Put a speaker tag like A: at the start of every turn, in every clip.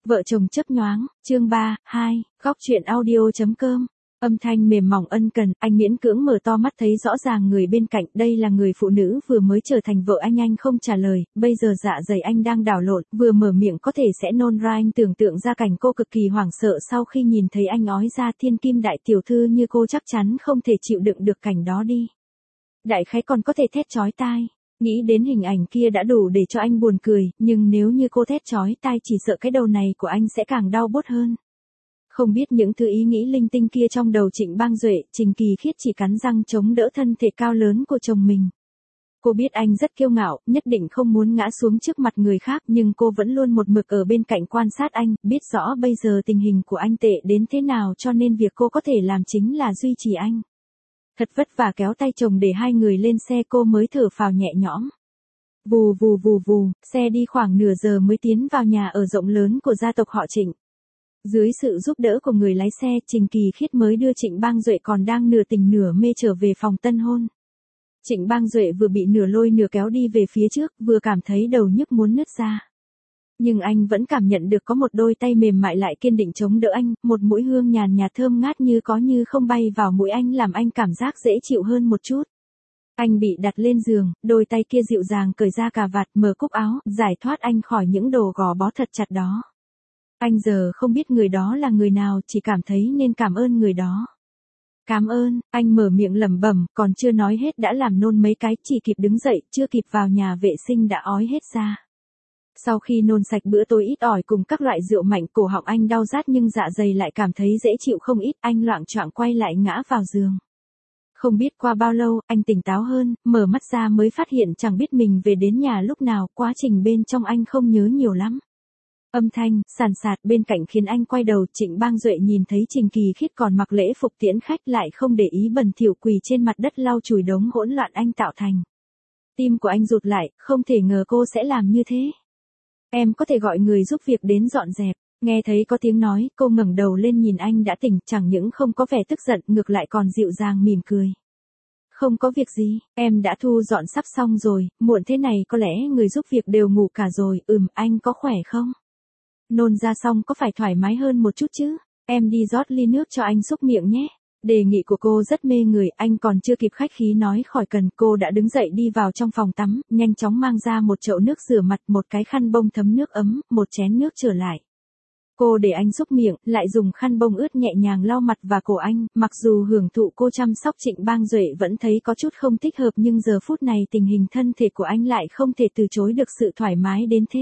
A: Vợ chồng chớp nhoáng, chương 3, 2, góc truyện audio.com. Âm thanh mềm mỏng ân cần, anh miễn cưỡng mở to mắt thấy rõ ràng người bên cạnh, đây là người phụ nữ vừa mới trở thành vợ anh không trả lời, bây giờ dạ dày anh đang đảo lộn, vừa mở miệng có thể sẽ nôn ra. Anh tưởng tượng ra cảnh cô cực kỳ hoảng sợ sau khi nhìn thấy anh ói ra. Thiên kim đại tiểu thư như cô chắc chắn không thể chịu đựng được cảnh đó đi. Đại khái còn có thể thét chói tai. Nghĩ đến hình ảnh kia đã đủ để cho anh buồn cười, nhưng nếu như cô thét chói tai chỉ sợ cái đầu này của anh sẽ càng đau bốt hơn. Không biết những thứ ý nghĩ linh tinh kia trong đầu Trịnh Bang Duệ, Trình Kỳ Khiết chỉ cắn răng chống đỡ thân thể cao lớn của chồng mình. Cô biết anh rất kiêu ngạo, nhất định không muốn ngã xuống trước mặt người khác, nhưng cô vẫn luôn một mực ở bên cạnh quan sát anh, biết rõ bây giờ tình hình của anh tệ đến thế nào, cho nên việc cô có thể làm chính là duy trì anh. Thật vất vả kéo tay chồng để hai người lên xe, cô mới thở phào nhẹ nhõm. Vù vù vù vù, xe đi khoảng nửa giờ mới tiến vào nhà ở rộng lớn của gia tộc họ Trịnh. Dưới sự giúp đỡ của người lái xe, Trình Kỳ Khiết mới đưa Trịnh Bang Duệ còn đang nửa tỉnh nửa mê trở về phòng tân hôn. Trịnh Bang Duệ vừa bị nửa lôi nửa kéo đi về phía trước, vừa cảm thấy đầu nhức muốn nứt ra. Nhưng anh vẫn cảm nhận được có một đôi tay mềm mại lại kiên định chống đỡ anh, một mũi hương nhàn nhạt thơm ngát như có như không bay vào mũi anh, làm anh cảm giác dễ chịu hơn một chút. Anh bị đặt lên giường, đôi tay kia dịu dàng cởi ra cà vạt, mở cúc áo, giải thoát anh khỏi những đồ gò bó thật chặt đó. Anh giờ không biết người đó là người nào, chỉ cảm thấy nên cảm ơn người đó. Cảm ơn, anh mở miệng lẩm bẩm, còn chưa nói hết đã làm nôn mấy cái, chỉ kịp đứng dậy, chưa kịp vào nhà vệ sinh đã ói hết ra. Sau khi nôn sạch bữa tối ít ỏi cùng các loại rượu mạnh, cổ họng anh đau rát nhưng dạ dày lại cảm thấy dễ chịu không ít, anh loạng choạng quay lại ngã vào giường. Không biết qua bao lâu, anh tỉnh táo hơn, mở mắt ra mới phát hiện chẳng biết mình về đến nhà lúc nào, quá trình bên trong anh không nhớ nhiều lắm. Âm thanh, sàn sạt bên cạnh khiến anh quay đầu. Trịnh Bang Duệ nhìn thấy Trình Kỳ Khiết còn mặc lễ phục tiễn khách, lại không để ý bẩn thỉu quỳ trên mặt đất lau chùi đống hỗn loạn anh tạo thành. Tim của anh rụt lại, không thể ngờ cô sẽ làm như thế. Em có thể gọi người giúp việc đến dọn dẹp. Nghe thấy có tiếng nói, cô ngẩng đầu lên nhìn anh đã tỉnh, chẳng những không có vẻ tức giận, ngược lại còn dịu dàng mỉm cười. Không có việc gì, em đã thu dọn sắp xong rồi, muộn thế này có lẽ người giúp việc đều ngủ cả rồi. Anh có khỏe không? Nôn ra xong có phải thoải mái hơn một chút chứ? Em đi rót ly nước cho anh xúc miệng nhé. Đề nghị của cô rất mê người, anh còn chưa kịp khách khí nói khỏi cần, cô đã đứng dậy đi vào trong phòng tắm, nhanh chóng mang ra một chậu nước rửa mặt, một cái khăn bông thấm nước ấm, một chén nước trở lại. Cô để anh xúc miệng, lại dùng khăn bông ướt nhẹ nhàng lau mặt và cổ anh, mặc dù hưởng thụ cô chăm sóc, Trịnh Bang Duệ vẫn thấy có chút không thích hợp, nhưng giờ phút này tình hình thân thể của anh lại không thể từ chối được sự thoải mái đến thế.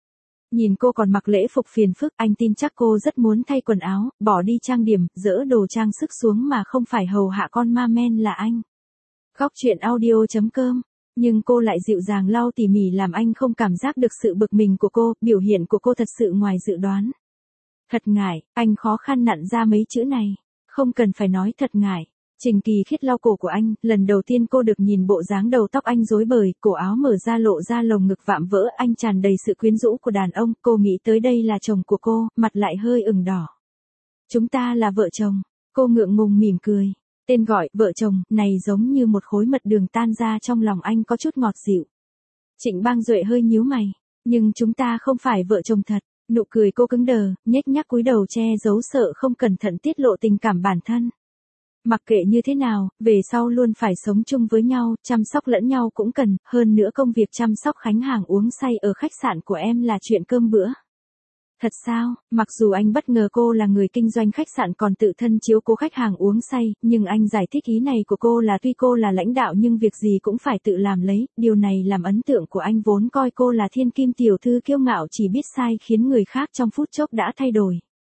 A: Nhìn cô còn mặc lễ phục phiền phức, anh tin chắc cô rất muốn thay quần áo, bỏ đi trang điểm, dỡ đồ trang sức xuống mà không phải hầu hạ con ma men là anh. Góc truyện audio.com. Nhưng cô lại dịu dàng lau tỉ mỉ làm anh không cảm giác được sự bực mình của cô, biểu hiện của cô thật sự ngoài dự đoán. Thật ngại, anh khó khăn nặn ra mấy chữ này. Không cần phải nói thật ngại. Trình Kỳ Khiết lau cổ của anh, lần đầu tiên cô được nhìn bộ dáng đầu tóc anh rối bời, cổ áo mở ra lộ ra lồng ngực vạm vỡ, anh tràn đầy sự quyến rũ của đàn ông, cô nghĩ tới đây là chồng của cô, mặt lại hơi ửng đỏ. Chúng ta là vợ chồng, cô ngượng ngùng mỉm cười. Tên gọi, vợ chồng, này giống như một khối mật đường tan ra trong lòng anh có chút ngọt dịu. Trịnh Bang Duệ hơi nhíu mày, nhưng chúng ta không phải vợ chồng thật. Nụ cười cô cứng đờ, nhếch nhác cúi đầu che giấu sợ không cẩn thận tiết lộ tình cảm bản thân. Mặc kệ như thế nào, về sau luôn phải sống chung với nhau, chăm sóc lẫn nhau cũng cần, hơn nữa công việc chăm sóc khách hàng uống say ở khách sạn của em là chuyện cơm bữa. Thật sao? Mặc dù anh bất ngờ cô là người kinh doanh khách sạn còn tự thân chiếu cố khách hàng uống say, nhưng anh giải thích ý này của cô là tuy cô là lãnh đạo nhưng việc gì cũng phải tự làm lấy, điều này làm ấn tượng của anh vốn coi cô là thiên kim tiểu thư kiêu ngạo chỉ biết sai khiến người khác trong phút chốc đã thay đổi.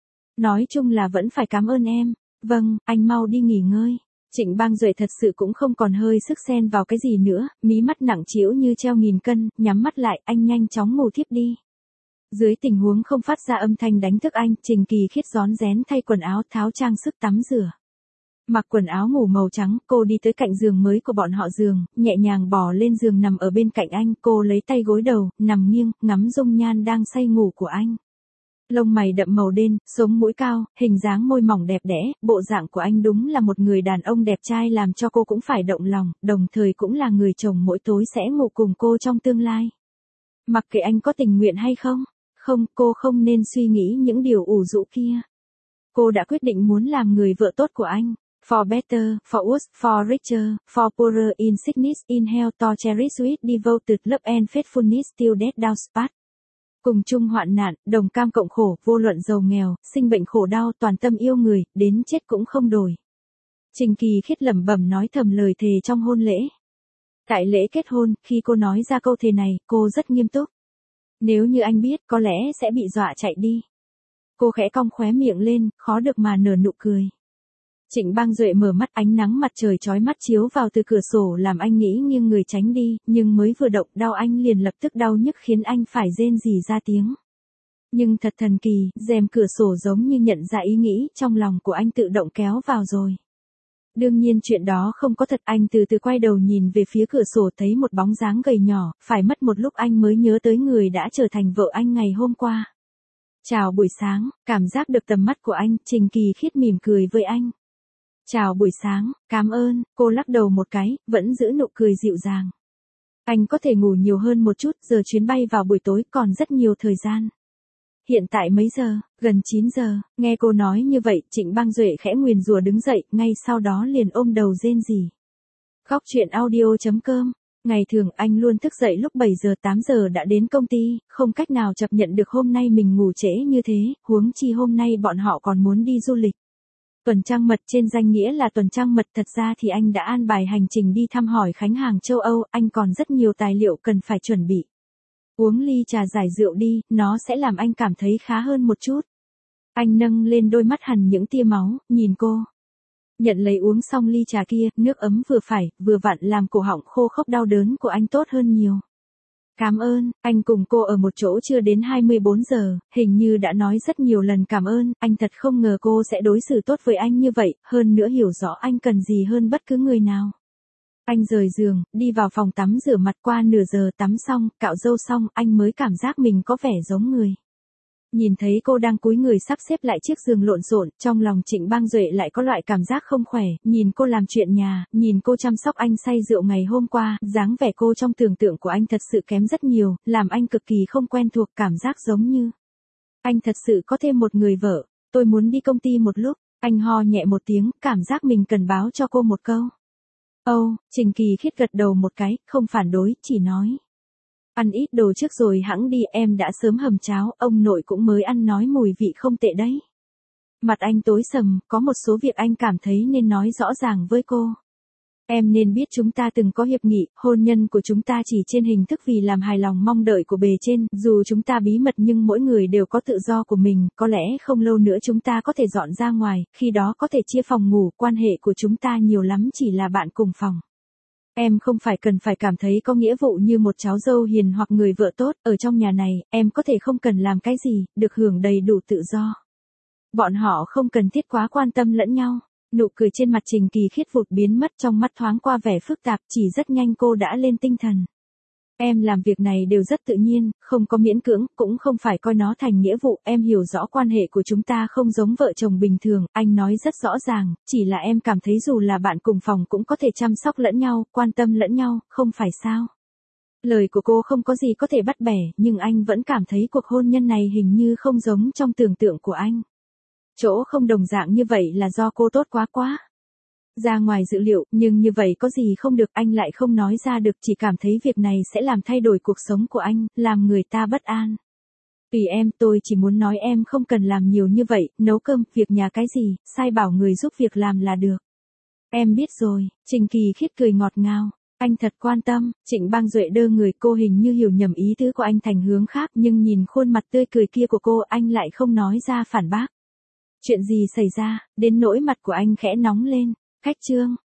A: Nói chung là vẫn phải cảm ơn em. Vâng, anh mau đi nghỉ ngơi. Trịnh Bang Duệ thật sự cũng không còn hơi sức xen vào cái gì nữa, mí mắt nặng trĩu như treo nghìn cân, nhắm mắt lại, anh nhanh chóng ngủ thiếp đi. Dưới tình huống không phát ra âm thanh đánh thức anh, Trình Kỳ Khiết rón rén thay quần áo, tháo trang sức tắm rửa. Mặc quần áo ngủ màu trắng, cô đi tới cạnh giường mới của bọn họ giường, nhẹ nhàng bò lên giường nằm ở bên cạnh anh, cô lấy tay gối đầu, nằm nghiêng, ngắm dung nhan đang say ngủ của anh. Lông mày đậm màu đen, sống mũi cao, hình dáng môi mỏng đẹp đẽ, bộ dạng của anh đúng là một người đàn ông đẹp trai làm cho cô cũng phải động lòng, đồng thời cũng là người chồng mỗi tối sẽ ngủ cùng cô trong tương lai. Mặc kệ anh có tình nguyện hay không, Không, cô không nên suy nghĩ những điều ủ rũ kia. Cô đã quyết định muốn làm người vợ tốt của anh. For better, for worse, for richer, for poorer, in sickness, in health, to cherish with devoted love and faithfulness till death does part. Cùng chung hoạn nạn, đồng cam cộng khổ, vô luận giàu nghèo, sinh bệnh khổ đau, toàn tâm yêu người, đến chết cũng không đổi. Trình Kỳ Khiết lẩm bẩm nói thầm lời thề trong hôn lễ. Tại lễ kết hôn, khi cô nói ra câu thề này, cô rất nghiêm túc. Nếu như anh biết, có lẽ sẽ bị dọa chạy đi. Cô khẽ cong khóe miệng lên, khó được mà nở nụ cười. Trịnh Bang Duệ mở mắt, ánh nắng mặt trời chói mắt chiếu vào từ cửa sổ làm anh nghĩ nghiêng người tránh đi, nhưng mới vừa động đau anh liền lập tức đau nhức khiến anh phải rên rỉ ra tiếng. Nhưng thật thần kỳ, rèm cửa sổ giống như nhận ra ý nghĩ trong lòng của anh tự động kéo vào rồi. Đương nhiên chuyện đó không có thật, anh từ từ quay đầu nhìn về phía cửa sổ thấy một bóng dáng gầy nhỏ, phải mất một lúc anh mới nhớ tới người đã trở thành vợ anh ngày hôm qua. Chào buổi sáng, cảm giác được tầm mắt của anh, Trình Kỳ Khiết mỉm cười với anh. Chào buổi sáng, cảm ơn, cô lắc đầu một cái, vẫn giữ nụ cười dịu dàng. Anh có thể ngủ nhiều hơn một chút, giờ chuyến bay vào buổi tối còn rất nhiều thời gian. Hiện tại mấy giờ, gần 9 giờ, nghe cô nói như vậy, Trịnh Bang Duệ khẽ nguyền rủa đứng dậy, ngay sau đó liền ôm đầu rên rỉ. Góc truyện audio.com. Ngày thường anh luôn thức dậy lúc 7 giờ 8 giờ đã đến công ty, không cách nào chấp nhận được hôm nay mình ngủ trễ như thế, huống chi hôm nay bọn họ còn muốn đi du lịch. Tuần trăng mật trên danh nghĩa là tuần trăng mật, thật ra thì anh đã an bài hành trình đi thăm hỏi khách hàng châu Âu, anh còn rất nhiều tài liệu cần phải chuẩn bị. Uống ly trà giải rượu đi, nó sẽ làm anh cảm thấy khá hơn một chút. Anh nâng lên đôi mắt hằn những tia máu, nhìn cô. Nhận lấy uống xong ly trà kia, nước ấm vừa phải, vừa vặn làm cổ họng khô khốc đau đớn của anh tốt hơn nhiều. Cảm ơn, anh cùng cô ở một chỗ chưa đến 24 giờ, hình như đã nói rất nhiều lần cảm ơn, anh thật không ngờ cô sẽ đối xử tốt với anh như vậy, hơn nữa hiểu rõ anh cần gì hơn bất cứ người nào. Anh rời giường, đi vào phòng tắm rửa mặt, qua nửa giờ tắm xong, cạo râu xong, anh mới cảm giác mình có vẻ giống người. Nhìn thấy cô đang cúi người sắp xếp lại chiếc giường lộn xộn, trong lòng Trịnh Bang Duệ lại có loại cảm giác không khỏe, nhìn cô làm chuyện nhà, nhìn cô chăm sóc anh say rượu ngày hôm qua, dáng vẻ cô trong tưởng tượng của anh thật sự kém rất nhiều, làm anh cực kỳ không quen thuộc, cảm giác giống như anh thật sự có thêm một người vợ. Tôi muốn đi công ty một lúc, anh ho nhẹ một tiếng, cảm giác mình cần báo cho cô một câu. Trình Kỳ Khiết gật đầu một cái, không phản đối, chỉ nói. Ăn ít đồ trước rồi hẵng đi, em đã sớm hầm cháo, ông nội cũng mới ăn nói mùi vị không tệ đấy. Mặt anh tối sầm, có một số việc anh cảm thấy nên nói rõ ràng với cô. Em nên biết chúng ta từng có hiệp nghị, hôn nhân của chúng ta chỉ trên hình thức vì làm hài lòng mong đợi của bề trên, dù chúng ta bí mật nhưng mỗi người đều có tự do của mình, có lẽ không lâu nữa chúng ta có thể dọn ra ngoài, khi đó có thể chia phòng ngủ, quan hệ của chúng ta nhiều lắm chỉ là bạn cùng phòng. Em không phải cần phải cảm thấy có nghĩa vụ như một cháu dâu hiền hoặc người vợ tốt, ở trong nhà này, em có thể không cần làm cái gì, được hưởng đầy đủ tự do. Bọn họ không cần thiết quá quan tâm lẫn nhau. Nụ cười trên mặt Trình Kỳ Khiết vụt biến mất, trong mắt thoáng qua vẻ phức tạp, chỉ rất nhanh cô đã lên tinh thần. Em làm việc này đều rất tự nhiên, không có miễn cưỡng, cũng không phải coi nó thành nghĩa vụ, em hiểu rõ quan hệ của chúng ta không giống vợ chồng bình thường, anh nói rất rõ ràng, chỉ là em cảm thấy dù là bạn cùng phòng cũng có thể chăm sóc lẫn nhau, quan tâm lẫn nhau, không phải sao? Lời của cô không có gì có thể bắt bẻ, nhưng anh vẫn cảm thấy cuộc hôn nhân này hình như không giống trong tưởng tượng của anh. Chỗ không đồng dạng như vậy là do cô tốt quá. Ra ngoài dự liệu, nhưng như vậy có gì không được, anh lại không nói ra được, chỉ cảm thấy việc này sẽ làm thay đổi cuộc sống của anh, làm người ta bất an. Tùy em, tôi chỉ muốn nói em không cần làm nhiều như vậy, nấu cơm, việc nhà cái gì, sai bảo người giúp việc làm là được. Em biết rồi, Trình Kỳ Khiết cười ngọt ngào. Anh thật quan tâm, Trịnh Bang Duệ đơ người, cô hình như hiểu nhầm ý tứ của anh thành hướng khác, nhưng nhìn khuôn mặt tươi cười kia của cô, anh lại không nói ra phản bác. Chuyện gì xảy ra, đến nỗi mặt của anh khẽ nóng lên. Khách trương,